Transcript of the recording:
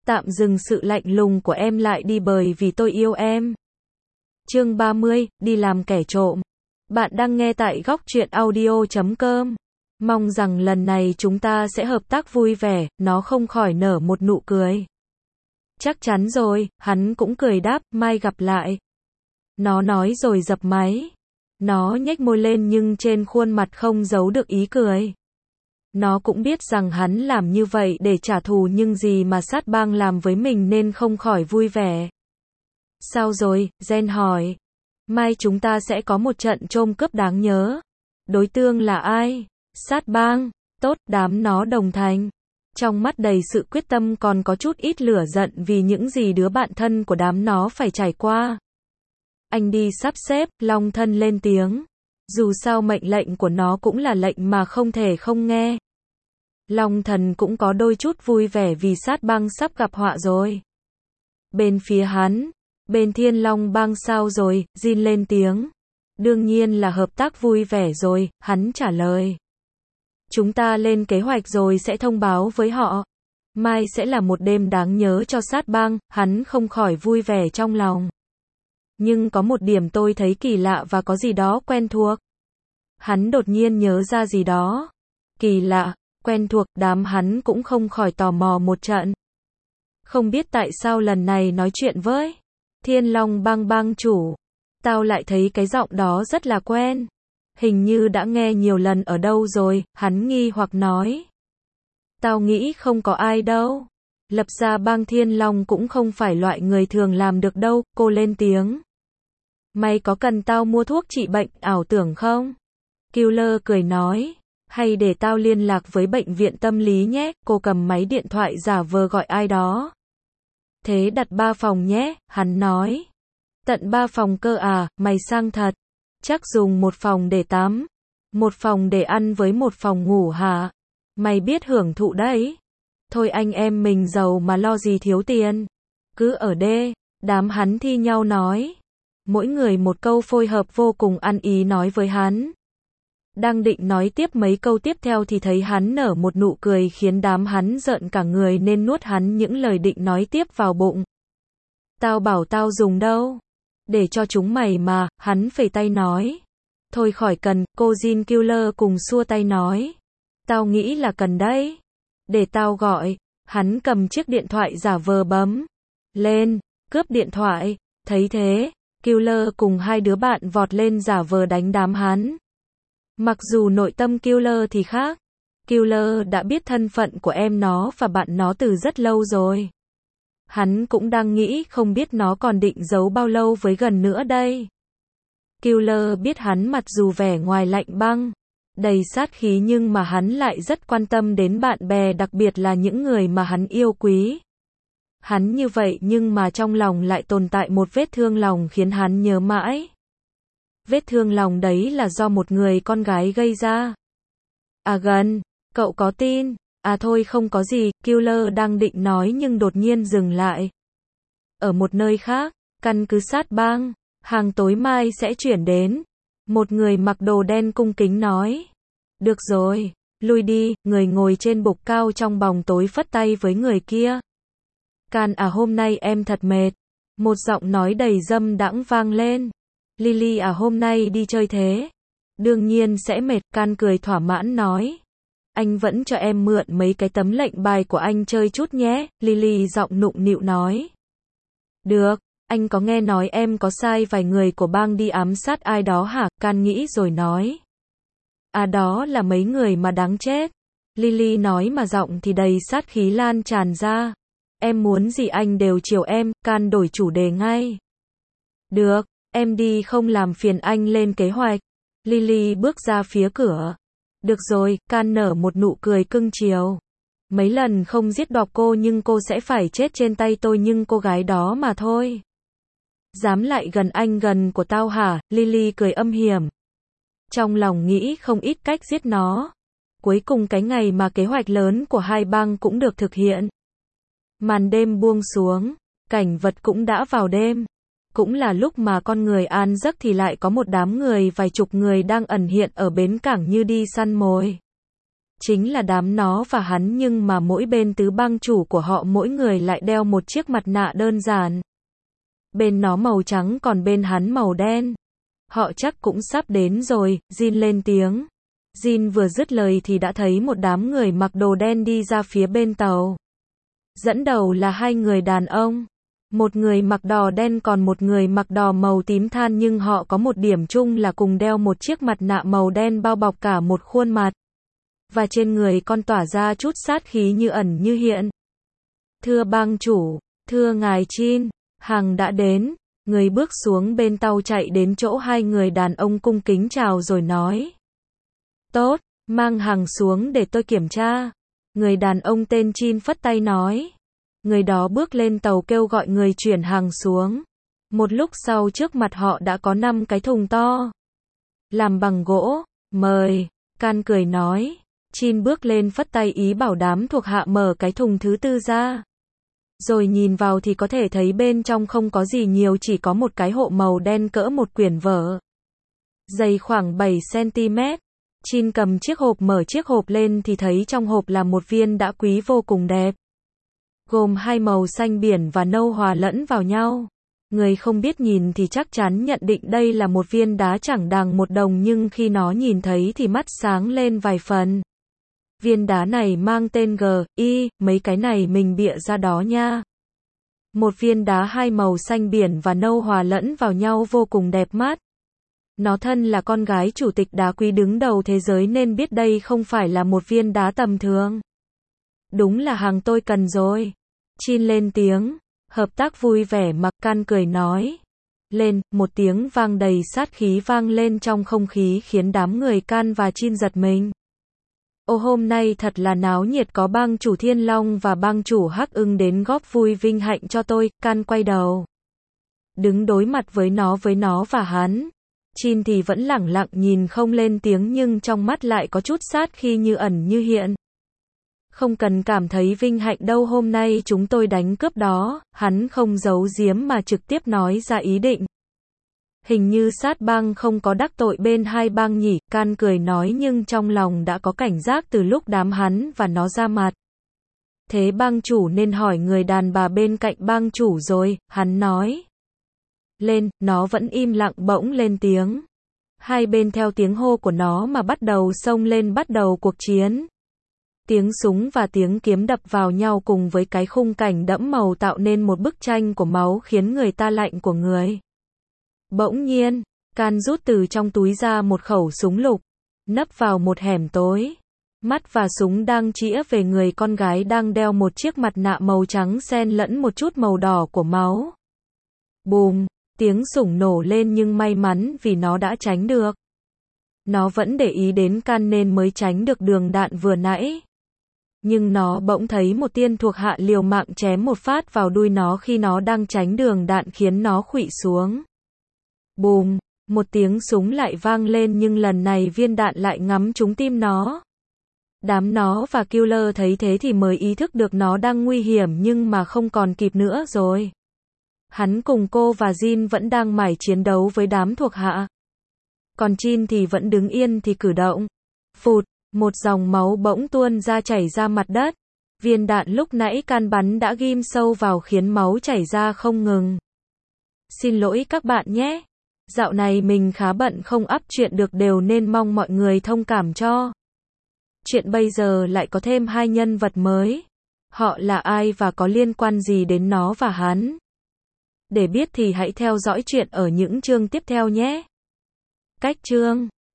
Tạm dừng sự lạnh lùng của em lại đi bởi vì tôi yêu em. Chương 30, đi làm kẻ trộm. Bạn đang nghe tại góc truyện audio.com. Mong rằng lần này chúng ta sẽ hợp tác vui vẻ, nó không khỏi nở một nụ cười. Chắc chắn rồi, hắn cũng cười đáp, mai gặp lại. Nó nói rồi dập máy. Nó nhếch môi lên nhưng trên khuôn mặt không giấu được ý cười. Nó cũng biết rằng hắn làm như vậy để trả thù nhưng gì mà sát bang làm với mình nên không khỏi vui vẻ. Sao rồi, Jen hỏi. Mai chúng ta sẽ có một trận trộm cướp đáng nhớ. Đối tượng là ai? Sát bang. Tốt, đám nó đồng thanh. Trong mắt đầy sự quyết tâm còn có chút ít lửa giận vì những gì đứa bạn thân của đám nó phải trải qua. Anh đi sắp xếp, Long Thân lên tiếng. Dù sao mệnh lệnh của nó cũng là lệnh mà không thể không nghe. Long Thần cũng có đôi chút vui vẻ vì sát bang sắp gặp họa rồi. Bên phía hắn, bên Thiên Long bang sao rồi, Jin lên tiếng. Đương nhiên là hợp tác vui vẻ rồi, hắn trả lời. Chúng ta lên kế hoạch rồi sẽ thông báo với họ. Mai sẽ là một đêm đáng nhớ cho sát bang, hắn không khỏi vui vẻ trong lòng. Nhưng có một điểm tôi thấy kỳ lạ và có gì đó quen thuộc. Hắn đột nhiên nhớ ra gì đó. Kỳ lạ, quen thuộc, đám hắn cũng không khỏi tò mò một trận. Không biết tại sao lần này nói chuyện với Thiên Long bang bang chủ. Tao lại thấy cái giọng đó rất là quen. Hình như đã nghe nhiều lần ở đâu rồi, hắn nghi hoặc nói. Tao nghĩ không có ai đâu. Lập ra bang Thiên Long cũng không phải loại người thường làm được đâu, cô lên tiếng. Mày có cần tao mua thuốc trị bệnh ảo tưởng không? Killer cười nói. Hay để tao liên lạc với bệnh viện tâm lý nhé, cô cầm máy điện thoại giả vờ gọi ai đó. Thế đặt 3 phòng nhé, hắn nói. Tận 3 phòng cơ à, mày sang thật. Chắc dùng một phòng để tắm, một phòng để ăn với một phòng ngủ hả? Mày biết hưởng thụ đấy. Thôi anh em mình giàu mà lo gì thiếu tiền. Cứ ở đê, đám hắn thi nhau nói. Mỗi người một câu phối hợp vô cùng ăn ý nói với hắn. Đang định nói tiếp mấy câu tiếp theo thì thấy hắn nở một nụ cười khiến đám hắn rợn cả người nên nuốt hắn những lời định nói tiếp vào bụng. Tao bảo tao dùng đâu. Để cho chúng mày mà, hắn phẩy tay nói. Thôi khỏi cần, cô Jin Killer cùng xua tay nói. Tao nghĩ là cần đấy. Để tao gọi. Hắn cầm chiếc điện thoại giả vờ bấm lên, cướp điện thoại. Thấy thế, Killer cùng hai đứa bạn vọt lên giả vờ đánh đám hắn. Mặc dù nội tâm Killer thì khác. Killer đã biết thân phận của em nó và bạn nó từ rất lâu rồi. Hắn cũng đang nghĩ không biết nó còn định giấu bao lâu với gần nữa đây. Killer biết hắn mặc dù vẻ ngoài lạnh băng, đầy sát khí nhưng mà hắn lại rất quan tâm đến bạn bè, đặc biệt là những người mà hắn yêu quý. Hắn như vậy nhưng mà trong lòng lại tồn tại một vết thương lòng khiến hắn nhớ mãi. Vết thương lòng đấy là do một người con gái gây ra. À gần, cậu có tin? À thôi không có gì, Killer đang định nói nhưng đột nhiên dừng lại. Ở một nơi khác, căn cứ sát bang, hàng tối mai sẽ chuyển đến. Một người mặc đồ đen cung kính nói. Được rồi, lui đi, người ngồi trên bục cao trong bóng tối phất tay với người kia. Can à hôm nay em thật mệt. Một giọng nói đầy dâm đãng vang lên. Lily à hôm nay đi chơi thế. Đương nhiên sẽ mệt, Can cười thỏa mãn nói. Anh vẫn cho em mượn mấy cái tấm lệnh bài của anh chơi chút nhé, Lily giọng nụng nịu nói. Được, anh có nghe nói em có sai vài người của bang đi ám sát ai đó hả? Can nghĩ rồi nói. À đó là mấy người mà đáng chết. Lily nói mà giọng thì đầy sát khí lan tràn ra. Em muốn gì anh đều chiều em, Can đổi chủ đề ngay. Được, em đi không làm phiền anh lên kế hoạch. Lily bước ra phía cửa. Được rồi, Can nở một nụ cười cưng chiều. Mấy lần không giết đọt cô nhưng cô sẽ phải chết trên tay tôi nhưng cô gái đó mà thôi. Dám lại gần anh gần của tao hả? Lily cười âm hiểm. Trong lòng nghĩ không ít cách giết nó. Cuối cùng cái ngày mà kế hoạch lớn của hai bang cũng được thực hiện. Màn đêm buông xuống, cảnh vật cũng đã vào đêm. Cũng là lúc mà con người an giấc thì lại có một đám người vài chục người đang ẩn hiện ở bến cảng như đi săn mồi. chính là đám nó và hắn, nhưng mà mỗi bên tứ bang chủ của họ mỗi người lại đeo một chiếc mặt nạ đơn giản. Bên nó màu trắng còn bên hắn màu đen. Họ chắc cũng sắp đến rồi, Jin lên tiếng. Jin vừa dứt lời thì đã thấy một đám người mặc đồ đen đi ra phía bên tàu. Dẫn đầu là hai người đàn ông. Một người mặc đỏ đen còn một người mặc đỏ màu tím than, nhưng họ có một điểm chung là cùng đeo một chiếc mặt nạ màu đen bao bọc cả một khuôn mặt. Và trên người còn tỏa ra chút sát khí như ẩn như hiện. Thưa bang chủ, thưa ngài Jin, hàng đã đến. Người bước xuống bên tàu chạy đến chỗ hai người đàn ông cung kính chào rồi nói. Tốt, mang hàng xuống để tôi kiểm tra. Người đàn ông tên Jin phất tay nói. Người đó bước lên tàu kêu gọi người chuyển hàng xuống. Một lúc sau trước mặt họ đã có 5 cái thùng to. Làm bằng gỗ, mời, Can cười nói. Jin bước lên phất tay ý bảo đám thuộc hạ mở cái thùng thứ 4 ra. Rồi nhìn vào thì có thể thấy bên trong không có gì nhiều, chỉ có một cái hộp màu đen cỡ một quyển vở. Dày khoảng 7 cm. Jin cầm chiếc hộp, mở chiếc hộp lên thì thấy trong hộp là một viên đá quý vô cùng đẹp. Gồm hai màu xanh biển và nâu hòa lẫn vào nhau. Người không biết nhìn thì chắc chắn nhận định đây là một viên đá chẳng đàng một đồng, nhưng khi nó nhìn thấy thì mắt sáng lên vài phần. Viên đá này mang tên G.I, mấy cái này mình bịa ra đó nha. Một viên đá hai màu xanh biển và nâu hòa lẫn vào nhau vô cùng đẹp mắt. Nó thân là con gái chủ tịch đá quý đứng đầu thế giới nên biết đây không phải là một viên đá tầm thường. Đúng là hàng tôi cần rồi. Jin lên tiếng, hợp tác vui vẻ mặc Can cười nói. Lên, một tiếng vang đầy sát khí vang lên trong không khí khiến đám người Can và Jin giật mình. Ô, hôm nay thật là náo nhiệt, có bang chủ Thiên Long và bang chủ Hắc Ưng đến góp vui vinh hạnh cho tôi. Can quay đầu, đứng đối mặt với nó và hắn. Jin thì vẫn lẳng lặng nhìn không lên tiếng, nhưng trong mắt lại có chút sát khí như ẩn như hiện. Không cần cảm thấy vinh hạnh đâu, hôm nay chúng tôi đánh cướp đó. Hắn không giấu giếm mà trực tiếp nói ra ý định. Hình như sát bang không có đắc tội bên hai bang nhỉ, Can cười nói, nhưng trong lòng đã có cảnh giác từ lúc đám hắn và nó ra mặt. Thế bang chủ nên hỏi người đàn bà bên cạnh bang chủ rồi, hắn nói. Lên, nó vẫn im lặng bỗng lên tiếng. Hai bên theo tiếng hô của nó mà bắt đầu xông lên, bắt đầu cuộc chiến. Tiếng súng và tiếng kiếm đập vào nhau cùng với cái khung cảnh đẫm màu tạo nên một bức tranh của máu khiến người ta lạnh của người. Bỗng nhiên, Can rút từ trong túi ra một khẩu súng lục, nấp vào một hẻm tối. Mắt và súng đang chĩa về người con gái đang đeo một chiếc mặt nạ màu trắng xen lẫn một chút màu đỏ của máu. Bùm, tiếng súng nổ lên nhưng may mắn vì nó đã tránh được. Nó vẫn để ý đến Can nên mới tránh được đường đạn vừa nãy. Nhưng nó bỗng thấy một tên thuộc hạ liều mạng chém một phát vào đuôi nó khi nó đang tránh đường đạn khiến nó khuỵu xuống. Bùm, một tiếng súng lại vang lên nhưng lần này viên đạn lại ngắm trúng tim nó. Đám nó và Killer thấy thế thì mới ý thức được nó đang nguy hiểm, nhưng mà không còn kịp nữa rồi. Hắn cùng cô và Jin vẫn đang mải chiến đấu với đám thuộc hạ. Còn Jin thì vẫn đứng yên thì cử động. Phụt, một dòng máu bỗng tuôn ra chảy ra mặt đất. Viên đạn lúc nãy Can bắn đã ghim sâu vào khiến máu chảy ra không ngừng. Xin lỗi các bạn nhé. Dạo này mình khá bận không up chuyện được đều nên mong mọi người thông cảm cho. Chuyện bây giờ lại có thêm hai nhân vật mới. Họ là ai và có liên quan gì đến nó và hắn? Để biết thì hãy theo dõi chuyện ở những chương tiếp theo nhé. Cách chương